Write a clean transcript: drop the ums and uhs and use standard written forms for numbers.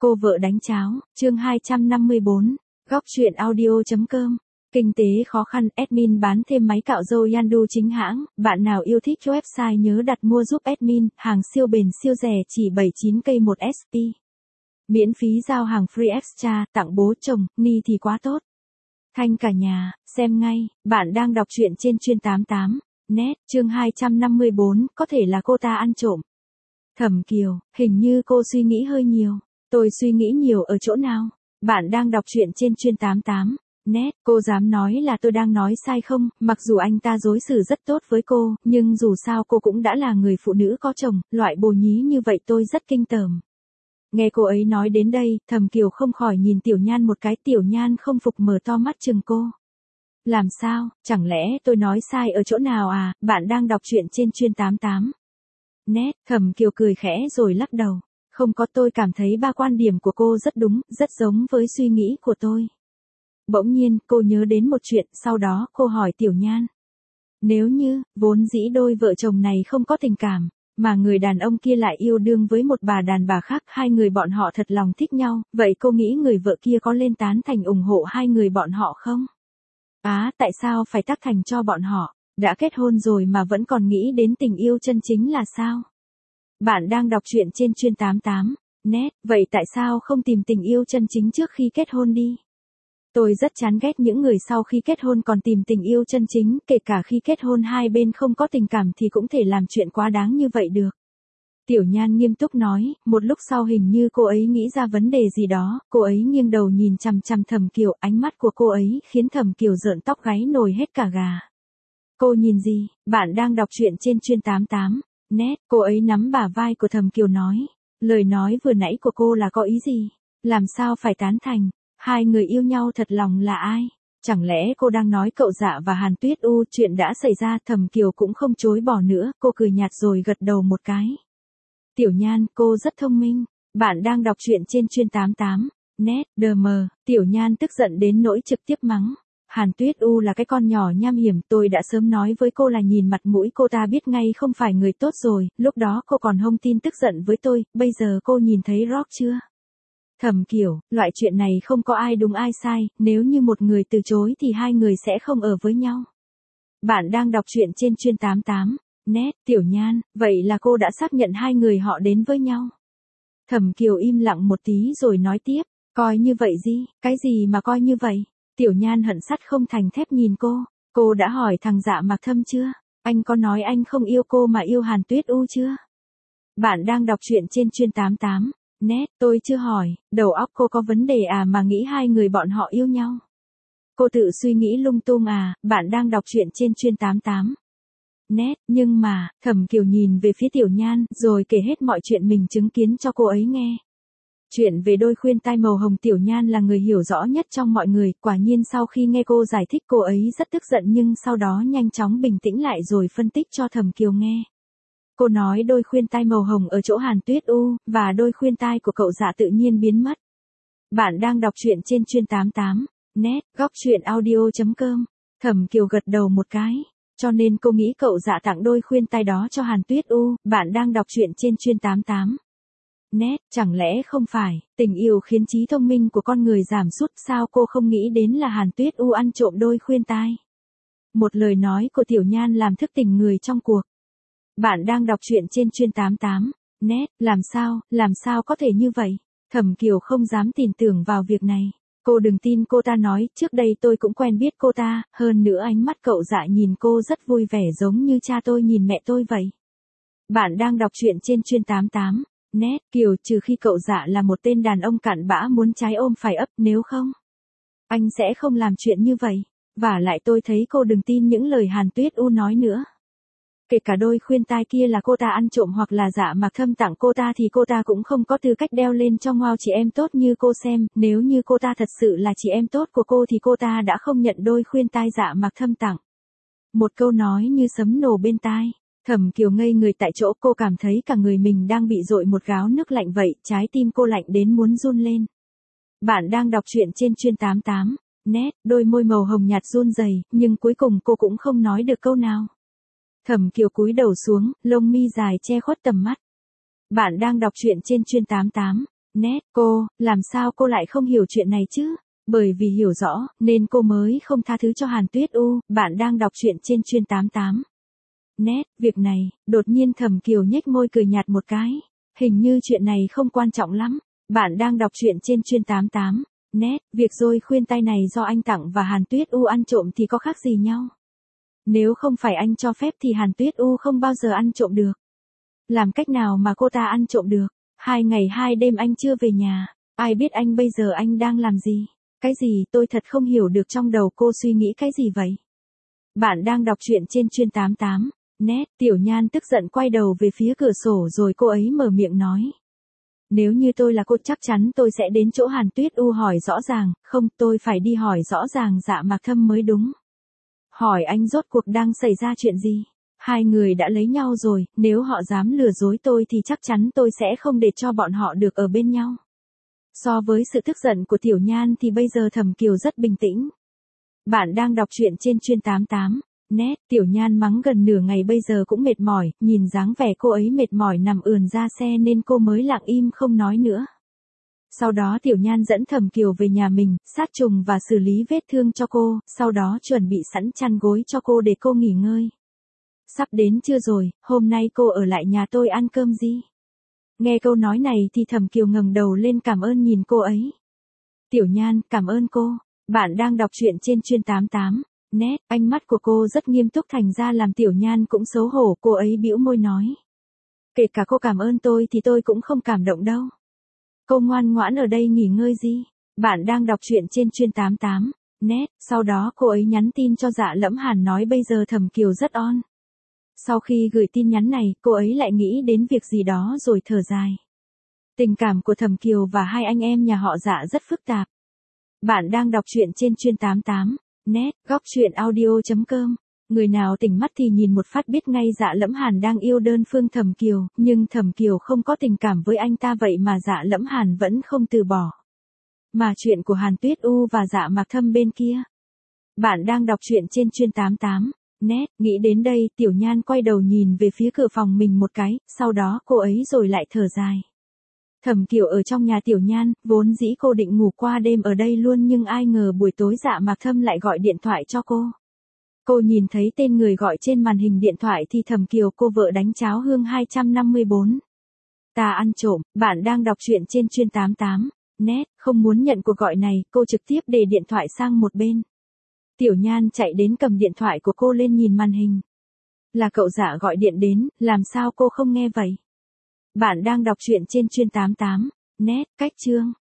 Cô vợ đánh cháo, chương 254, góc truyện audio.com. Kinh tế khó khăn, admin bán thêm máy cạo râu Yandu chính hãng, bạn nào yêu thích website nhớ đặt mua giúp admin, hàng siêu bền siêu rẻ chỉ 79k một SP. Miễn phí giao hàng free extra, tặng bố chồng, ni thì quá tốt. Thanh cả nhà, xem ngay, bạn đang đọc truyện trên chuyên 88, net, chương 254, có thể là cô ta ăn trộm. Thẩm Kiều, hình như cô suy nghĩ hơi nhiều. Tôi suy nghĩ nhiều ở chỗ nào? Bạn đang đọc truyện trên chuyên 88, net, cô dám nói là tôi đang nói sai không? Mặc dù anh ta đối xử rất tốt với cô, nhưng dù sao cô cũng đã là người phụ nữ có chồng, loại bồ nhí như vậy tôi rất kinh tởm. Nghe cô ấy nói đến đây, Thẩm Kiều không khỏi nhìn Tiểu Nhan một cái. Tiểu Nhan không phục mở to mắt chừng cô. Làm sao, chẳng lẽ tôi nói sai ở chỗ nào à? Bạn đang đọc truyện trên chuyên 88. Net, Thẩm Kiều cười khẽ rồi lắc đầu. Không có, tôi cảm thấy ba quan điểm của cô rất đúng, rất giống với suy nghĩ của tôi. Bỗng nhiên, cô nhớ đến một chuyện, sau đó cô hỏi Tiểu Nhan. Nếu như, vốn dĩ đôi vợ chồng này không có tình cảm, mà người đàn ông kia lại yêu đương với một bà đàn bà khác, hai người bọn họ thật lòng thích nhau, vậy cô nghĩ người vợ kia có lên tán thành ủng hộ hai người bọn họ không? Tại sao phải tác thành cho bọn họ? Đã kết hôn rồi mà vẫn còn nghĩ đến tình yêu chân chính là sao? Bạn đang đọc truyện trên chuyên 88, net, vậy tại sao không tìm tình yêu chân chính trước khi kết hôn đi? Tôi rất chán ghét những người sau khi kết hôn còn tìm tình yêu chân chính, kể cả khi kết hôn hai bên không có tình cảm thì cũng thể làm chuyện quá đáng như vậy được. Tiểu Nhan nghiêm túc nói, một lúc sau hình như cô ấy nghĩ ra vấn đề gì đó, cô ấy nghiêng đầu nhìn chằm chằm Thẩm Kiều, ánh mắt của cô ấy khiến Thẩm Kiều rợn tóc gáy nổi hết cả gà. Cô nhìn gì? Bạn đang đọc truyện trên chuyên 88, net, cô ấy nắm bả vai của Thẩm Kiều nói, lời nói vừa nãy của cô là có ý gì? Làm sao phải tán thành? Hai người yêu nhau thật lòng là ai? Chẳng lẽ cô đang nói cậu Dạ và Hàn Tuyết U? Chuyện đã xảy ra, Thẩm Kiều cũng không chối bỏ nữa, cô cười nhạt rồi gật đầu một cái. Tiểu Nhan, cô rất thông minh. Bạn đang đọc truyện trên chuyên 88, net, đờ. Tiểu Nhan tức giận đến nỗi trực tiếp mắng. Hàn Tuyết U là cái con nhỏ nham hiểm, tôi đã sớm nói với cô là nhìn mặt mũi cô ta biết ngay không phải người tốt rồi, lúc đó cô còn hông tin tức giận với tôi, bây giờ cô nhìn thấy rock chưa? Thẩm Kiều, loại chuyện này không có ai đúng ai sai, nếu như một người từ chối thì hai người sẽ không ở với nhau. Bạn đang đọc truyện trên chuyên 88, net, Tiểu Nhan, vậy là cô đã xác nhận hai người họ đến với nhau. Thẩm Kiều im lặng một tí rồi nói tiếp, coi như vậy gì, cái gì mà coi như vậy? Tiểu Nhan hận sắt không thành thép nhìn cô đã hỏi thằng Dạ Mạc Thâm chưa? Anh có nói anh không yêu cô mà yêu Hàn Tuyết U chưa? Bạn đang đọc truyện trên chuyên 88, net, tôi chưa hỏi, đầu óc cô có vấn đề à mà nghĩ hai người bọn họ yêu nhau? Cô tự suy nghĩ lung tung à? Bạn đang đọc truyện trên chuyên 88, net, nhưng mà, Thẩm Kiều nhìn về phía Tiểu Nhan, rồi kể hết mọi chuyện mình chứng kiến cho cô ấy nghe. Chuyện về đôi khuyên tai màu hồng Tiểu Nhan là người hiểu rõ nhất trong mọi người, quả nhiên sau khi nghe cô giải thích cô ấy rất tức giận nhưng sau đó nhanh chóng bình tĩnh lại rồi phân tích cho Thẩm Kiều nghe. Cô nói đôi khuyên tai màu hồng ở chỗ Hàn Tuyết U, và đôi khuyên tai của cậu Dạ tự nhiên biến mất. Bạn đang đọc truyện trên chuyên 88, net, góc truyện audio.com. Thẩm Kiều gật đầu một cái, cho nên cô nghĩ cậu Dạ tặng đôi khuyên tai đó cho Hàn Tuyết U. Bạn đang đọc truyện trên chuyên 88. Net, chẳng lẽ không phải, tình yêu khiến trí thông minh của con người giảm sút, sao cô không nghĩ đến là Hàn Tuyết U ăn trộm đôi khuyên tai? Một lời nói của Tiểu Nhan làm thức tỉnh người trong cuộc. Bạn đang đọc truyện trên chuyên 88, net, làm sao có thể như vậy? Thẩm Kiều không dám tin tưởng vào việc này. Cô đừng tin cô ta nói, trước đây tôi cũng quen biết cô ta, hơn nữa ánh mắt cậu Dạ nhìn cô rất vui vẻ giống như cha tôi nhìn mẹ tôi vậy. Bạn đang đọc truyện trên chuyên 88. Net, Kiều, trừ khi cậu Dạ là một tên đàn ông cặn bã muốn trái ôm phải ấp, nếu không, anh sẽ không làm chuyện như vậy. Và lại tôi thấy cô đừng tin những lời Hàn Tuyết U nói nữa. Kể cả đôi khuyên tai kia là cô ta ăn trộm hoặc là Dạ Mạc Thâm tặng cô ta thì cô ta cũng không có tư cách đeo lên cho ngoao chị em tốt như cô xem, nếu như cô ta thật sự là chị em tốt của cô thì cô ta đã không nhận đôi khuyên tai Dạ Mạc Thâm tặng. Một câu nói như sấm nổ bên tai. Thẩm Kiều ngây người tại chỗ, cô cảm thấy cả người mình đang bị dội một gáo nước lạnh vậy, trái tim cô lạnh đến muốn run lên. Bạn đang đọc truyện trên chuyên 88, net, đôi môi màu hồng nhạt run rẩy, nhưng cuối cùng cô cũng không nói được câu nào. Thẩm Kiều cúi đầu xuống, lông mi dài che khuất tầm mắt. Bạn đang đọc truyện trên chuyên 88, Nét, cô, làm sao cô lại không hiểu chuyện này chứ? Bởi vì hiểu rõ, nên cô mới không tha thứ cho Hàn Tuyết U, bạn đang đọc truyện trên chuyên 88. Nét, việc này, đột nhiên Thẩm Kiều nhếch môi cười nhạt một cái. Hình như chuyện này không quan trọng lắm. Bạn đang đọc truyện trên chuyên 88. Nét, việc rồi khuyên tai này do anh tặng và Hàn Tuyết U ăn trộm thì có khác gì nhau. Nếu không phải anh cho phép thì Hàn Tuyết U không bao giờ ăn trộm được. Làm cách nào mà cô ta ăn trộm được? 2 ngày 2 đêm anh chưa về nhà. Ai biết anh bây giờ anh đang làm gì? Cái gì tôi thật không hiểu được trong đầu cô suy nghĩ cái gì vậy? Bạn đang đọc truyện trên chuyên 88. Nét, Tiểu Nhan tức giận quay đầu về phía cửa sổ rồi cô ấy mở miệng nói. Nếu như tôi là cô chắc chắn tôi sẽ đến chỗ Hàn Tuyết U hỏi rõ ràng, không tôi phải đi hỏi rõ ràng Dạ Mạc Thâm mới đúng. Hỏi anh rốt cuộc đang xảy ra chuyện gì? Hai người đã lấy nhau rồi, nếu họ dám lừa dối tôi thì chắc chắn tôi sẽ không để cho bọn họ được ở bên nhau. So với sự tức giận của Tiểu Nhan thì bây giờ Thẩm Kiều rất bình tĩnh. Bạn đang đọc truyện trên chuyên 88. Nét, Tiểu Nhan mắng gần nửa ngày bây giờ cũng mệt mỏi, nhìn dáng vẻ cô ấy mệt mỏi nằm ườn ra xe nên cô mới lặng im không nói nữa. Sau đó Tiểu Nhan dẫn Thẩm Kiều về nhà mình, sát trùng và xử lý vết thương cho cô, sau đó chuẩn bị sẵn chăn gối cho cô để cô nghỉ ngơi. Sắp đến trưa rồi, hôm nay cô ở lại nhà tôi ăn cơm gì? Nghe câu nói này thì Thẩm Kiều ngẩng đầu lên cảm ơn nhìn cô ấy. Tiểu Nhan, cảm ơn cô. Bạn đang đọc truyện trên chuyên 88. Nét, ánh mắt của cô rất nghiêm túc thành ra làm Tiểu Nhan cũng xấu hổ, cô ấy bĩu môi nói. Kể cả cô cảm ơn tôi thì tôi cũng không cảm động đâu. Cô ngoan ngoãn ở đây nghỉ ngơi gì? Bạn đang đọc truyện trên chuyên 88. Nét, sau đó cô ấy nhắn tin cho Dạ Lẫm Hàn nói bây giờ Thẩm Kiều rất on. Sau khi gửi tin nhắn này, cô ấy lại nghĩ đến việc gì đó rồi thở dài. Tình cảm của Thẩm Kiều và hai anh em nhà họ Dạ rất phức tạp. Bạn đang đọc truyện trên chuyên 88. Nét, góc truyện audio.com. Người nào tỉnh mắt thì nhìn một phát biết ngay Dạ Lẫm Hàn đang yêu đơn phương Thẩm Kiều, nhưng Thẩm Kiều không có tình cảm với anh ta vậy mà Dạ Lẫm Hàn vẫn không từ bỏ. Mà chuyện của Hàn Tuyết U và Dạ Mạc Thâm bên kia. Bạn đang đọc truyện trên chuyên 88. Nét, nghĩ đến đây, Tiểu Nhan quay đầu nhìn về phía cửa phòng mình một cái, sau đó cô ấy rồi lại thở dài. Thẩm Kiều ở trong nhà Tiểu Nhan, vốn dĩ cô định ngủ qua đêm ở đây luôn nhưng ai ngờ buổi tối Dạ Mạc Thâm lại gọi điện thoại cho cô. Cô nhìn thấy tên người gọi trên màn hình điện thoại thì Thẩm Kiều cô vợ đánh cháo hương 254. Ta ăn trộm, bạn đang đọc truyện trên chuyên 88. Nét, không muốn nhận cuộc gọi này, cô trực tiếp để điện thoại sang một bên. Tiểu Nhan chạy đến cầm điện thoại của cô lên nhìn màn hình. Là cậu Dạ gọi điện đến, làm sao cô không nghe vậy? Bạn đang đọc truyện trên chuyên 88. Nét, cách chương.